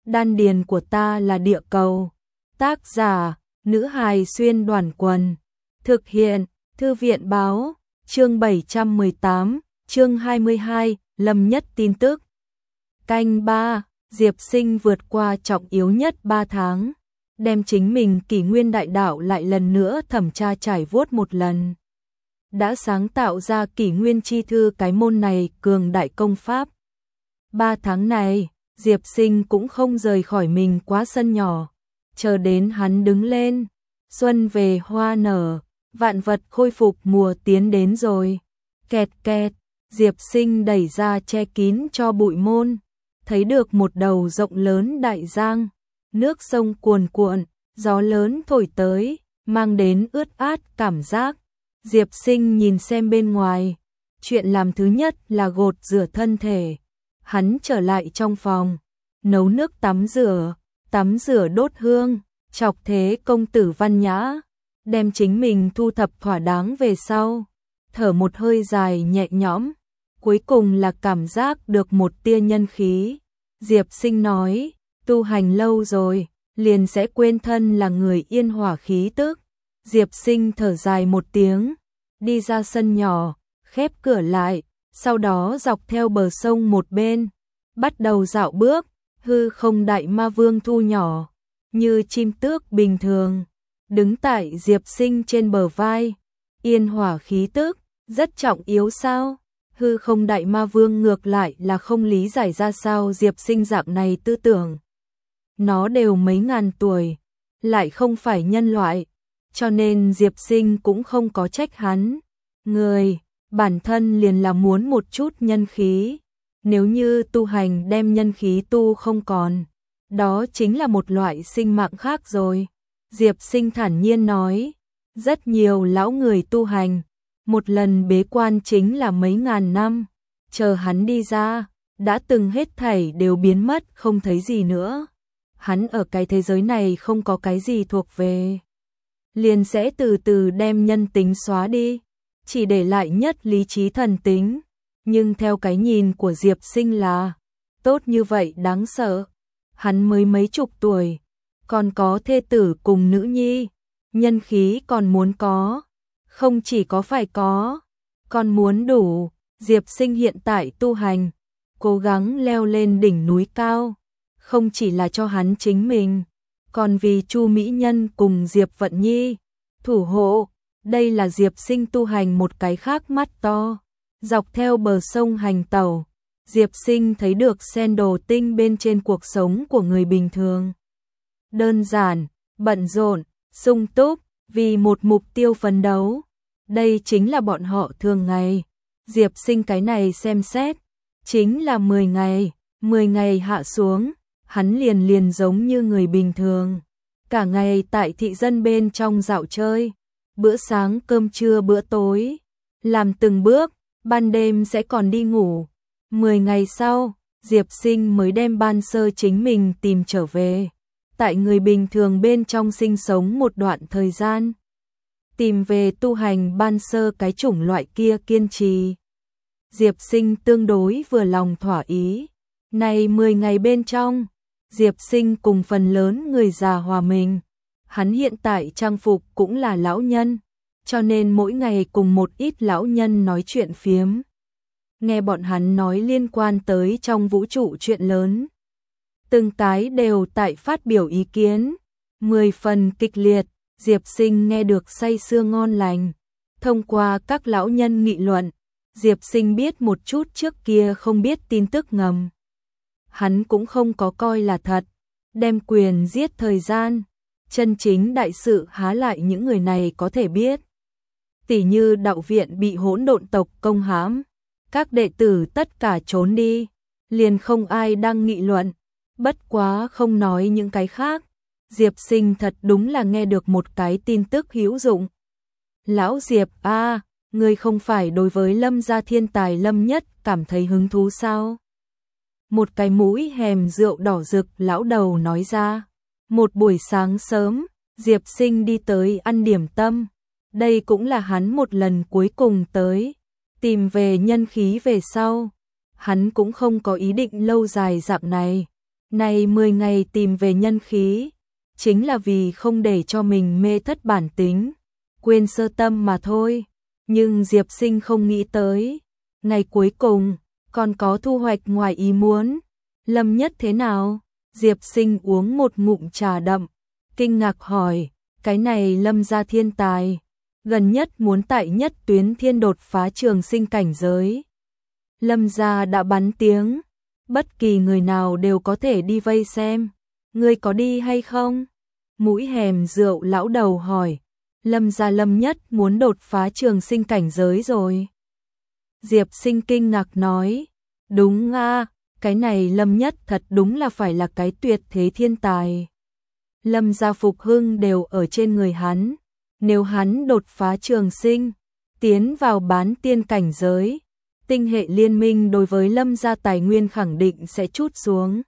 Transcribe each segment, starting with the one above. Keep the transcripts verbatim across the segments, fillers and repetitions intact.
Đan điền của ta là địa cầu. Tác giả, nữ hài xuyên đoàn quần. Thực hiện, thư viện báo, chương bảy trăm mười tám, chương hai mươi hai, Lâm Nhất tin tức. Canh ba, Diệp Sinh vượt qua trọng yếu nhất ba tháng, đem chính mình kỷ nguyên đại đạo lại lần nữa thẩm tra trải vuốt một lần. Đã sáng tạo ra kỷ nguyên chi thư cái môn này cường đại công pháp. Ba tháng này, Diệp Sinh cũng không rời khỏi mình quá sân nhỏ, chờ đến hắn đứng lên, xuân về hoa nở, vạn vật khôi phục mùa tiến đến rồi. Kẹt kẹt, Diệp Sinh đẩy ra che kín cho bụi môn, thấy được một đầu rộng lớn đại giang, nước sông cuồn cuộn, gió lớn thổi tới, mang đến ướt át cảm giác. Diệp Sinh nhìn xem bên ngoài, chuyện làm thứ nhất là gột rửa thân thể. Hắn trở lại trong phòng, nấu nước tắm rửa, tắm rửa đốt hương, chọc thế công tử văn nhã, đem chính mình thu thập thỏa đáng về sau, thở một hơi dài nhẹ nhõm, cuối cùng là cảm giác được một tia nhân khí. Diệp Sinh nói, tu hành lâu rồi, liền sẽ quên thân là người yên hỏa khí tức. Diệp Sinh thở dài một tiếng, đi ra sân nhỏ, khép cửa lại, sau đó dọc theo bờ sông một bên, bắt đầu dạo bước. Hư không đại ma vương thu nhỏ, như chim tước bình thường, đứng tại Diệp Sinh trên bờ vai. Yên hỏa khí tức, rất trọng yếu sao? Hư không đại ma vương ngược lại là không lý giải ra sao Diệp Sinh dạng này tư tưởng. Nó đều mấy ngàn tuổi, lại không phải nhân loại, cho nên Diệp Sinh cũng không có trách hắn. Người, bản thân liền là muốn một chút nhân khí. Nếu như tu hành đem nhân khí tu không còn, đó chính là một loại sinh mạng khác rồi. Diệp Sinh thản nhiên nói, rất nhiều lão người tu hành, một lần bế quan chính là mấy ngàn năm, chờ hắn đi ra, đã từng hết thảy đều biến mất không thấy gì nữa. Hắn ở cái thế giới này không có cái gì thuộc về, liền sẽ từ từ đem nhân tính xóa đi, chỉ để lại nhất lý trí thần tính. Nhưng theo cái nhìn của Diệp Sinh là, tốt như vậy đáng sợ. Hắn mới mấy chục tuổi, còn có thê tử cùng nữ nhi, nhân khí còn muốn có, không chỉ có phải có, còn muốn đủ. Diệp Sinh hiện tại tu hành, cố gắng leo lên đỉnh núi cao, không chỉ là cho hắn chính mình, còn vì Chu Mỹ Nhân cùng Diệp Vận Nhi thủ hộ. Đây là Diệp Sinh tu hành một cái khác mắt to. Dọc theo bờ sông hành tàu, Diệp Sinh thấy được sen đồ tinh bên trên cuộc sống của người bình thường. Đơn giản, bận rộn, sung túc, vì một mục tiêu phấn đấu. Đây chính là bọn họ thường ngày. Diệp Sinh cái này xem xét, chính là mười ngày, mười ngày hạ xuống, hắn liền liền giống như người bình thường. Cả ngày tại thị dân bên trong dạo chơi, bữa sáng cơm trưa bữa tối, làm từng bước. Ban đêm sẽ còn đi ngủ. Mười ngày sau, Diệp Sinh mới đem ban sơ chính mình tìm trở về. Tại người bình thường bên trong sinh sống một đoạn thời gian. Tìm về tu hành ban sơ cái chủng loại kia kiên trì. Diệp Sinh tương đối vừa lòng thỏa ý. Này mười ngày bên trong, Diệp Sinh cùng phần lớn người già hòa mình. Hắn hiện tại trang phục cũng là lão nhân, cho nên mỗi ngày cùng một ít lão nhân nói chuyện phiếm. Nghe bọn hắn nói liên quan tới trong vũ trụ chuyện lớn. Từng cái đều tại phát biểu ý kiến, mười phần kịch liệt. Diệp Sinh nghe được say sưa ngon lành. Thông qua các lão nhân nghị luận, Diệp Sinh biết một chút trước kia không biết tin tức ngầm. Hắn cũng không có coi là thật, đem quyền giết thời gian. Chân chính đại sự há lại những người này có thể biết. Tỉ như đạo viện bị hỗn độn tộc công hãm, các đệ tử tất cả trốn đi, liền không ai đang nghị luận. Bất quá không nói những cái khác, Diệp Sinh thật đúng là nghe được một cái tin tức hữu dụng. Lão Diệp a, à, ngươi không phải đối với Lâm gia thiên tài Lâm Nhất cảm thấy hứng thú sao? Một cái mũi hèm rượu đỏ rực lão đầu nói ra. Một buổi sáng sớm, Diệp Sinh đi tới ăn điểm tâm. Đây cũng là hắn một lần cuối cùng tới, tìm về nhân khí về sau. Hắn cũng không có ý định lâu dài dạng này, Này mười ngày tìm về nhân khí, chính là vì không để cho mình mê thất bản tính, quên sơ tâm mà thôi. Nhưng Diệp Sinh không nghĩ tới, ngày cuối cùng, còn có thu hoạch ngoài ý muốn. Lâm Nhất thế nào? Diệp Sinh uống một ngụm trà đậm, kinh ngạc hỏi, cái này Lâm gia thiên tài, gần nhất muốn tại Nhất Tuyến Thiên đột phá trường sinh cảnh giới. Lâm gia đã bắn tiếng, bất kỳ người nào đều có thể đi vây xem, ngươi có đi hay không? Mũi hèm rượu lão đầu hỏi, Lâm gia Lâm Nhất muốn đột phá trường sinh cảnh giới rồi. Diệp Sinh kinh ngạc nói, đúng a, cái này Lâm Nhất thật đúng là phải là cái tuyệt thế thiên tài. Lâm gia phục hưng đều ở trên người hắn, nếu hắn đột phá trường sinh, tiến vào bán tiên cảnh giới, tinh hệ liên minh đối với Lâm gia tài nguyên khẳng định sẽ trút xuống.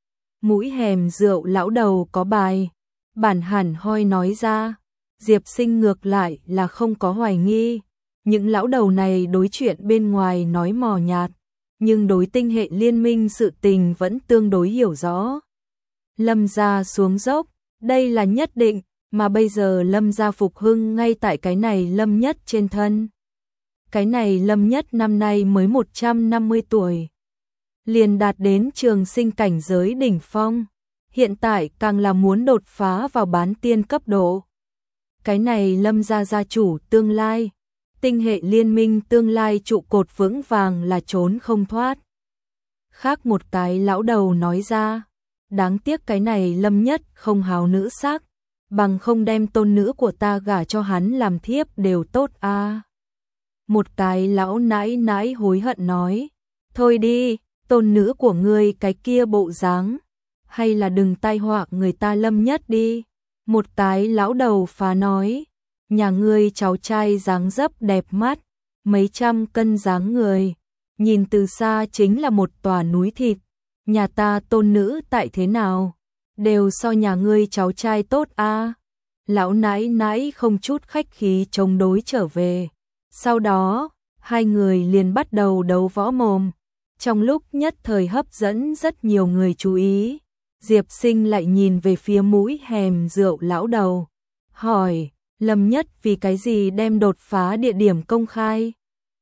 Mũi hèm rượu lão đầu có bài, bản hẳn hoi nói ra, Diệp Sinh ngược lại là không có hoài nghi, những lão đầu này đối chuyện bên ngoài nói mò nhạt, nhưng đối tinh hệ liên minh sự tình vẫn tương đối hiểu rõ. Lâm gia xuống dốc, đây là nhất định, mà bây giờ Lâm gia phục hưng ngay tại cái này Lâm Nhất trên thân. Cái này Lâm Nhất năm nay mới một trăm năm mươi tuổi, liền đạt đến trường sinh cảnh giới đỉnh phong, hiện tại càng là muốn đột phá vào bán tiên cấp độ. Cái này Lâm gia gia chủ tương lai, tinh hệ liên minh tương lai trụ cột vững vàng là trốn không thoát. Khác một cái lão đầu nói ra, đáng tiếc cái này Lâm Nhất không hào nữ sắc, bằng không đem tôn nữ của ta gả cho hắn làm thiếp đều tốt a. À. Một cái lão nãi nãi hối hận nói, thôi đi, tôn nữ của ngươi cái kia bộ dáng, hay là đừng tai họa người ta Lâm Nhất đi. Một cái lão đầu phá nói, nhà ngươi cháu trai dáng dấp đẹp mắt, mấy trăm cân dáng người, nhìn từ xa chính là một tòa núi thịt, nhà ta tôn nữ tại thế nào, đều so nhà ngươi cháu trai tốt a. À. Lão nãi nãi không chút khách khí chống đối trở về. Sau đó, hai người liền bắt đầu đấu võ mồm, trong lúc nhất thời hấp dẫn rất nhiều người chú ý. Diệp Sinh lại nhìn về phía mũi hèm rượu lão đầu, hỏi, Lâm Nhất vì cái gì đem đột phá địa điểm công khai?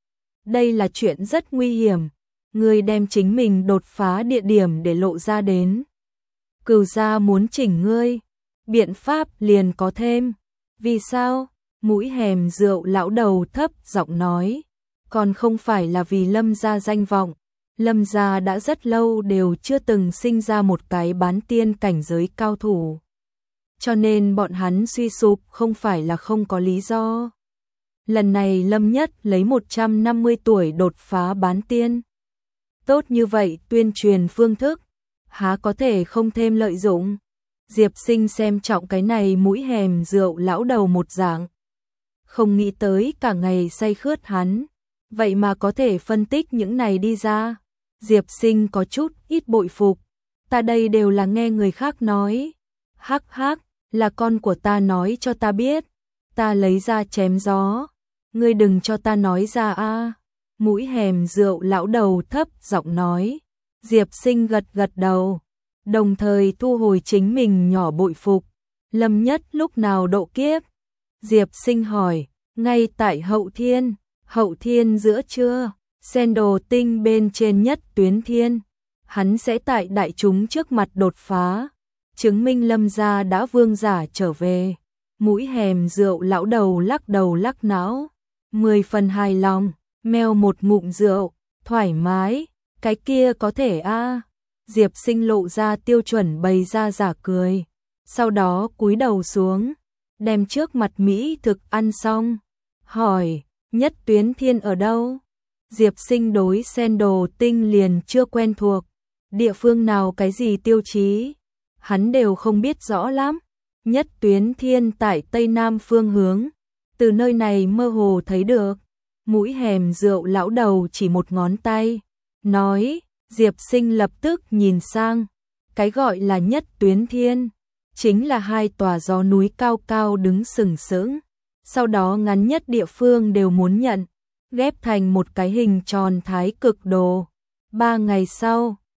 Đây là chuyện rất nguy hiểm, ngươi đem chính mình đột phá địa điểm để lộ ra đến. Cửu gia muốn chỉnh ngươi, biện pháp liền có thêm. Vì sao? Mũi hèm rượu lão đầu thấp giọng nói, còn không phải là vì Lâm gia danh vọng. Lâm gia đã rất lâu đều chưa từng sinh ra một cái bán tiên cảnh giới cao thủ. Cho nên bọn hắn suy sụp không phải là không có lý do. Lần này Lâm Nhất lấy một trăm năm mươi tuổi đột phá bán tiên. Tốt như vậy tuyên truyền phương thức, há có thể không thêm lợi dụng. Diệp Sinh xem trọng cái này mũi hèm rượu lão đầu một dạng. Không nghĩ tới cả ngày say khướt hắn, vậy mà có thể phân tích những này đi ra. Diệp Sinh có chút ít bội phục, ta đây đều là nghe người khác nói. Hắc hắc, là con của ta nói cho ta biết, ta lấy ra chém gió, ngươi đừng cho ta nói ra a. Mũi hèm rượu lão đầu thấp giọng nói. Diệp Sinh gật gật đầu, đồng thời thu hồi chính mình nhỏ bội phục. Lâm Nhất lúc nào độ kiếp? Diệp Sinh hỏi, ngay tại Hậu Thiên, Hậu Thiên giữa trưa, sen đồ tinh bên trên Nhất Tuyến Thiên, hắn sẽ tại đại chúng trước mặt đột phá, chứng minh Lâm gia đã vương giả trở về. Mũi hèm rượu lão đầu lắc đầu lắc não, mười phần hài lòng, meo một ngụm rượu, thoải mái, cái kia có thể a. À. Diệp Sinh lộ ra tiêu chuẩn bày ra giả cười, sau đó cúi đầu xuống, đem trước mặt mỹ thực ăn xong, hỏi, Nhất Tuyến Thiên ở đâu? Diệp Sinh đối sen đồ tinh liền chưa quen thuộc, địa phương nào cái gì tiêu chí, hắn đều không biết rõ lắm. Nhất Tuyến Thiên tại tây nam phương hướng, từ nơi này mơ hồ thấy được. Mũi hèm rượu lão đầu chỉ một ngón tay, nói. Diệp Sinh lập tức nhìn sang, cái gọi là Nhất Tuyến Thiên, chính là hai tòa gió núi cao cao đứng sừng sững, sau đó ngắn nhất địa phương đều muốn nhận, ghép thành một cái hình tròn thái cực đồ. Ba ngày sau,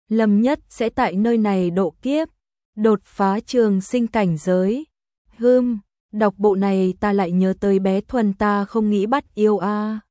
Lâm Nhất sẽ tại nơi này độ kiếp, đột phá trường sinh cảnh giới. Hừm, đọc bộ này ta lại nhớ tới bé Thuần ta không nghĩ bắt yêu a.